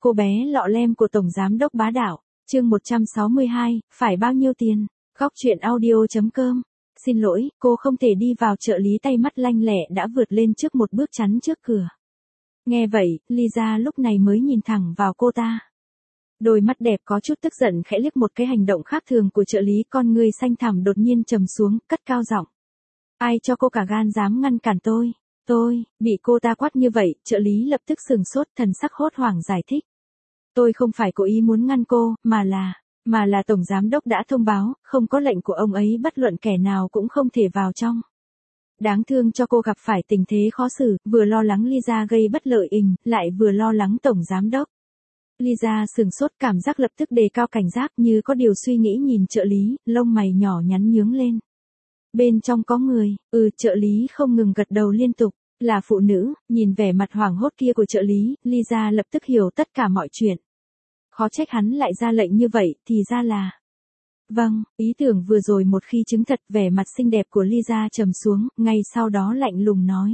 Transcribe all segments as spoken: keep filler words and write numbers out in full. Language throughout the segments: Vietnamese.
cô bé lọ lem của Tổng Giám đốc bá đạo, chương một trăm sáu mươi hai, phải bao nhiêu tiền? Góc truyện audio.com. Xin lỗi, cô không thể đi vào trợ lý tay mắt lanh lẹ đã vượt lên trước một bước chắn trước cửa. Nghe vậy, Lisa lúc này mới nhìn thẳng vào cô ta. Đôi mắt đẹp có chút tức giận khẽ liếc một cái hành động khác thường của trợ lý, con người xanh thẳm đột nhiên trầm xuống, cất cao giọng. Ai cho cô cả gan dám ngăn cản tôi? Tôi, bị cô ta quát như vậy, trợ lý lập tức sừng sốt, thần sắc hốt hoảng giải thích. Tôi không phải cố ý muốn ngăn cô, mà là, mà là Tổng Giám đốc đã thông báo, không có lệnh của ông ấy bất luận kẻ nào cũng không thể vào trong. Đáng thương cho cô gặp phải tình thế khó xử, vừa lo lắng Lisa gây bất lợi ình, lại vừa lo lắng Tổng Giám đốc. Lisa sừng sốt, cảm giác lập tức đề cao cảnh giác, như có điều suy nghĩ nhìn trợ lý, lông mày nhỏ nhắn nhướng lên. Bên trong có người, ừ, trợ lý không ngừng gật đầu liên tục, là phụ nữ. Nhìn vẻ mặt hoảng hốt kia của trợ lý, Lisa lập tức hiểu tất cả mọi chuyện. Khó trách hắn lại ra lệnh như vậy, thì ra là... Vâng, ý tưởng vừa rồi một khi chứng thật, vẻ mặt xinh đẹp của Lisa trầm xuống, ngay sau đó lạnh lùng nói.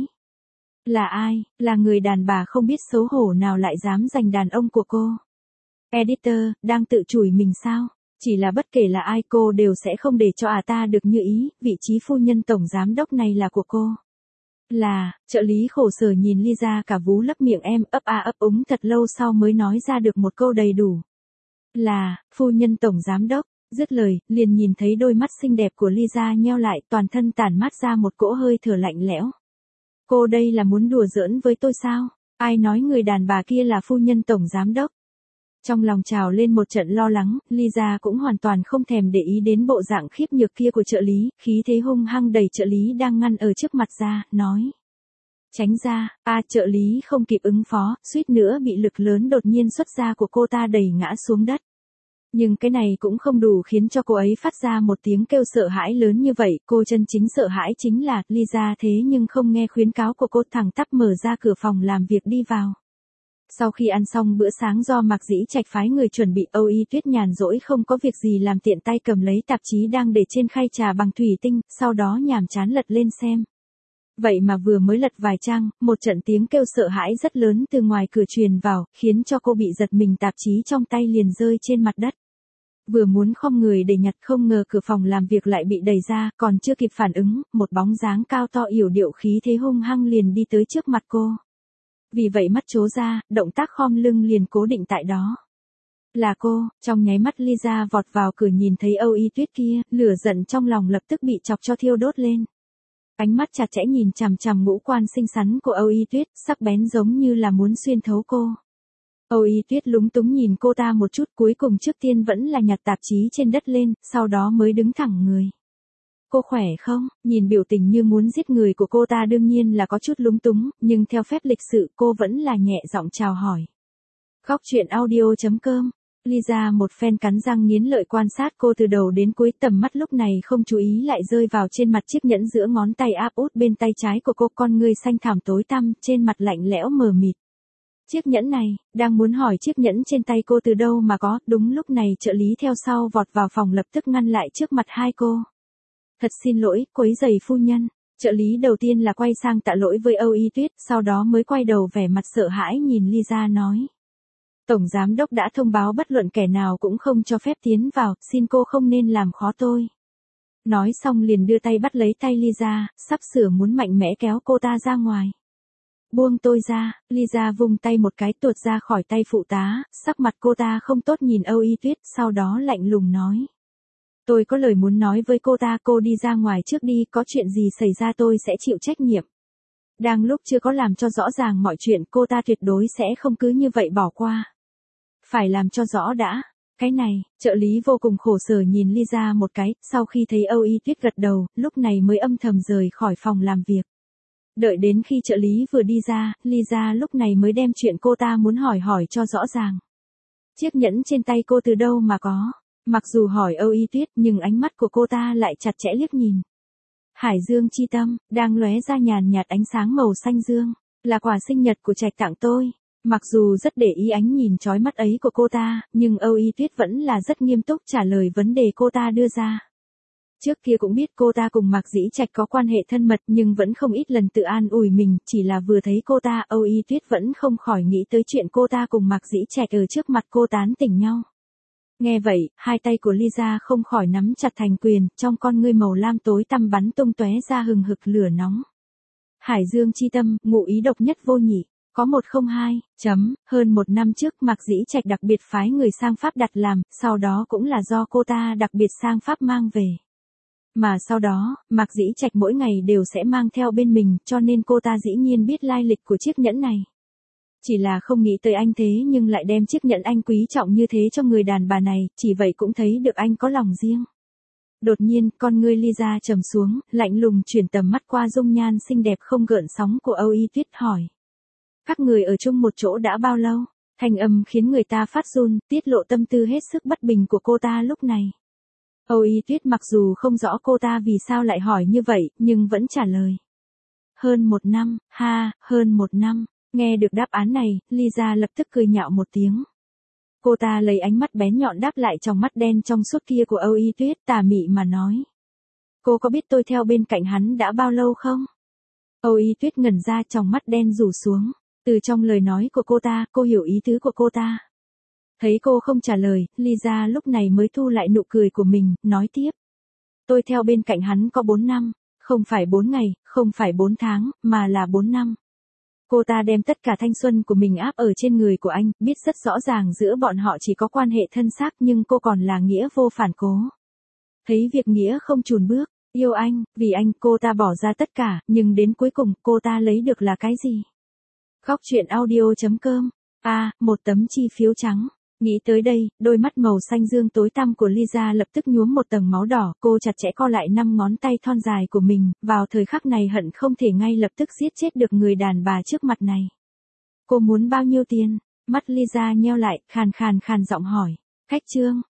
Là ai, là người đàn bà không biết xấu hổ nào lại dám giành đàn ông của cô? Editor, đang tự chửi mình sao? Chỉ là bất kể là ai cô đều sẽ không để cho à ta được như ý, vị trí phu nhân Tổng Giám đốc này là của cô. Là, trợ lý khổ sở nhìn Lisa cả vú lấp miệng em ấp a ấp úng thật lâu sau mới nói ra được một câu đầy đủ. Là, phu nhân Tổng Giám đốc, dứt lời, liền nhìn thấy đôi mắt xinh đẹp của Lisa nheo lại, toàn thân tản mát ra một cỗ hơi thở lạnh lẽo. Cô đây là muốn đùa giỡn với tôi sao? Ai nói người đàn bà kia là phu nhân Tổng Giám đốc? Trong lòng trào lên một trận lo lắng, Lisa cũng hoàn toàn không thèm để ý đến bộ dạng khiếp nhược kia của trợ lý, khí thế hung hăng đẩy trợ lý đang ngăn ở trước mặt ra, nói. Tránh ra, a trợ lý không kịp ứng phó, suýt nữa bị lực lớn đột nhiên xuất ra của cô ta đẩy ngã xuống đất. Nhưng cái này cũng không đủ khiến cho cô ấy phát ra một tiếng kêu sợ hãi lớn như vậy, cô chân chính sợ hãi chính là, Lisa thế nhưng không nghe khuyến cáo của cô, thẳng tắp mở ra cửa phòng làm việc đi vào. Sau khi ăn xong bữa sáng do Mạc Dĩ Trạch phái người chuẩn bị, Âu Y Tuyết nhàn rỗi không có việc gì làm tiện tay cầm lấy tạp chí đang để trên khay trà bằng thủy tinh, sau đó nhàm chán lật lên xem. Vậy mà vừa mới lật vài trang, một trận tiếng kêu sợ hãi rất lớn từ ngoài cửa truyền vào, khiến cho cô bị giật mình, tạp chí trong tay liền rơi trên mặt đất. Vừa muốn khom người để nhặt, không ngờ cửa phòng làm việc lại bị đẩy ra, còn chưa kịp phản ứng, một bóng dáng cao to yểu điệu khí thế hung hăng liền đi tới trước mặt cô. Vì vậy mắt trố ra, động tác khom lưng liền cố định tại đó. Là cô, trong nháy mắt Lisa vọt vào cửa nhìn thấy Âu Y Tuyết kia, lửa giận trong lòng lập tức bị chọc cho thiêu đốt lên. Ánh mắt chặt chẽ nhìn chằm chằm ngũ quan xinh xắn của Âu Y Tuyết, sắc bén giống như là muốn xuyên thấu cô. Âu Y Tuyết lúng túng nhìn cô ta một chút, cuối cùng trước tiên vẫn là nhặt tạp chí trên đất lên, sau đó mới đứng thẳng người. Cô khỏe không? Nhìn biểu tình như muốn giết người của cô ta đương nhiên là có chút lúng túng, nhưng theo phép lịch sự cô vẫn là nhẹ giọng chào hỏi. Góc truyện audio.com. Lisa một phen cắn răng nghiến lợi quan sát cô từ đầu đến cuối, tầm mắt lúc này không chú ý lại rơi vào trên mặt chiếc nhẫn giữa ngón tay áp út bên tay trái của cô, con người xanh thẳm tối tăm, trên mặt lạnh lẽo mờ mịt. Chiếc nhẫn này, đang muốn hỏi chiếc nhẫn trên tay cô từ đâu mà có, đúng lúc này trợ lý theo sau vọt vào phòng lập tức ngăn lại trước mặt hai cô. Thật xin lỗi, quấy rầy phu nhân. Trợ lý đầu tiên là quay sang tạ lỗi với Âu Y Tuyết, sau đó mới quay đầu vẻ mặt sợ hãi nhìn Lisa nói. Tổng Giám đốc đã thông báo bất luận kẻ nào cũng không cho phép tiến vào, xin cô không nên làm khó tôi. Nói xong liền đưa tay bắt lấy tay Lisa, sắp sửa muốn mạnh mẽ kéo cô ta ra ngoài. Buông tôi ra, Lisa vung tay một cái tuột ra khỏi tay phụ tá, sắc mặt cô ta không tốt nhìn Âu Y Tuyết, sau đó lạnh lùng nói. Tôi có lời muốn nói với cô ta, cô đi ra ngoài trước đi, có chuyện gì xảy ra tôi sẽ chịu trách nhiệm. Đang lúc chưa có làm cho rõ ràng mọi chuyện, cô ta tuyệt đối sẽ không cứ như vậy bỏ qua. Phải làm cho rõ đã. Cái này, trợ lý vô cùng khổ sở nhìn Lisa một cái, sau khi thấy Âu Y Tuyết gật đầu, lúc này mới âm thầm rời khỏi phòng làm việc. Đợi đến khi trợ lý vừa đi ra, Lisa lúc này mới đem chuyện cô ta muốn hỏi hỏi cho rõ ràng. Chiếc nhẫn trên tay cô từ đâu mà có? Mặc dù hỏi Âu Y Tuyết, nhưng ánh mắt của cô ta lại chặt chẽ liếc nhìn. Hải dương chi tâm, đang lóe ra nhàn nhạt ánh sáng màu xanh dương, là quà sinh nhật của Trạch tặng tôi. Mặc dù rất để ý ánh nhìn chói mắt ấy của cô ta, nhưng Âu Y Tuyết vẫn là rất nghiêm túc trả lời vấn đề cô ta đưa ra. Trước kia cũng biết cô ta cùng Mạc Dĩ Trạch có quan hệ thân mật nhưng vẫn không ít lần tự an ủi mình, chỉ là vừa thấy cô ta, Âu Y Tuyết vẫn không khỏi nghĩ tới chuyện cô ta cùng Mạc Dĩ Trạch ở trước mặt cô tán tỉnh nhau. Nghe vậy, hai tay của Lisa không khỏi nắm chặt thành quyền, trong con ngươi màu lam tối tăm bắn tung tóe ra hừng hực lửa nóng. Hải Dương chi tâm, ngụ ý độc nhất vô nhị. Có một không hai, chấm, hơn một năm trước Mạc Dĩ Trạch đặc biệt phái người sang Pháp đặt làm, sau đó cũng là do cô ta đặc biệt sang Pháp mang về. Mà sau đó, Mạc Dĩ Trạch mỗi ngày đều sẽ mang theo bên mình, cho nên cô ta dĩ nhiên biết lai lịch của chiếc nhẫn này. Chỉ là không nghĩ tới anh thế nhưng lại đem chiếc nhẫn anh quý trọng như thế cho người đàn bà này, chỉ vậy cũng thấy được anh có lòng riêng. Đột nhiên, con ngươi Lisa trầm xuống, lạnh lùng chuyển tầm mắt qua dung nhan xinh đẹp không gợn sóng của Âu Y Tuyết hỏi. Các người ở chung một chỗ đã bao lâu? Thanh âm khiến người ta phát run, tiết lộ tâm tư hết sức bất bình của cô ta lúc này. Âu Y Tuyết mặc dù không rõ cô ta vì sao lại hỏi như vậy, nhưng vẫn trả lời. Hơn một năm, ha, hơn một năm. Nghe được đáp án này, Lisa lập tức cười nhạo một tiếng. Cô ta lấy ánh mắt bén nhọn đáp lại trong mắt đen trong suốt kia của Âu Y Tuyết, tà mị mà nói. Cô có biết tôi theo bên cạnh hắn đã bao lâu không? Âu Y Tuyết ngẩn ra, trong mắt đen rủ xuống. Từ trong lời nói của cô ta, cô hiểu ý tứ của cô ta. Thấy cô không trả lời, Lisa lúc này mới thu lại nụ cười của mình, nói tiếp. Tôi theo bên cạnh hắn có bốn năm, không phải bốn ngày, không phải bốn tháng, mà là bốn năm. Cô ta đem tất cả thanh xuân của mình áp ở trên người của anh, biết rất rõ ràng giữa bọn họ chỉ có quan hệ thân xác nhưng cô còn là nghĩa vô phản cố. Thấy việc nghĩa không chùn bước, yêu anh, vì anh cô ta bỏ ra tất cả, nhưng đến cuối cùng cô ta lấy được là cái gì? Khóc chuyện audio chấm com. À, một tấm chi phiếu trắng. Nghĩ tới đây, đôi mắt màu xanh dương tối tăm của Lisa lập tức nhuốm một tầng máu đỏ, cô chặt chẽ co lại năm ngón tay thon dài của mình, vào thời khắc này hận không thể ngay lập tức giết chết được người đàn bà trước mặt này. Cô muốn bao nhiêu tiền? Mắt Lisa nheo lại, khàn khàn khàn giọng hỏi. Khách trương,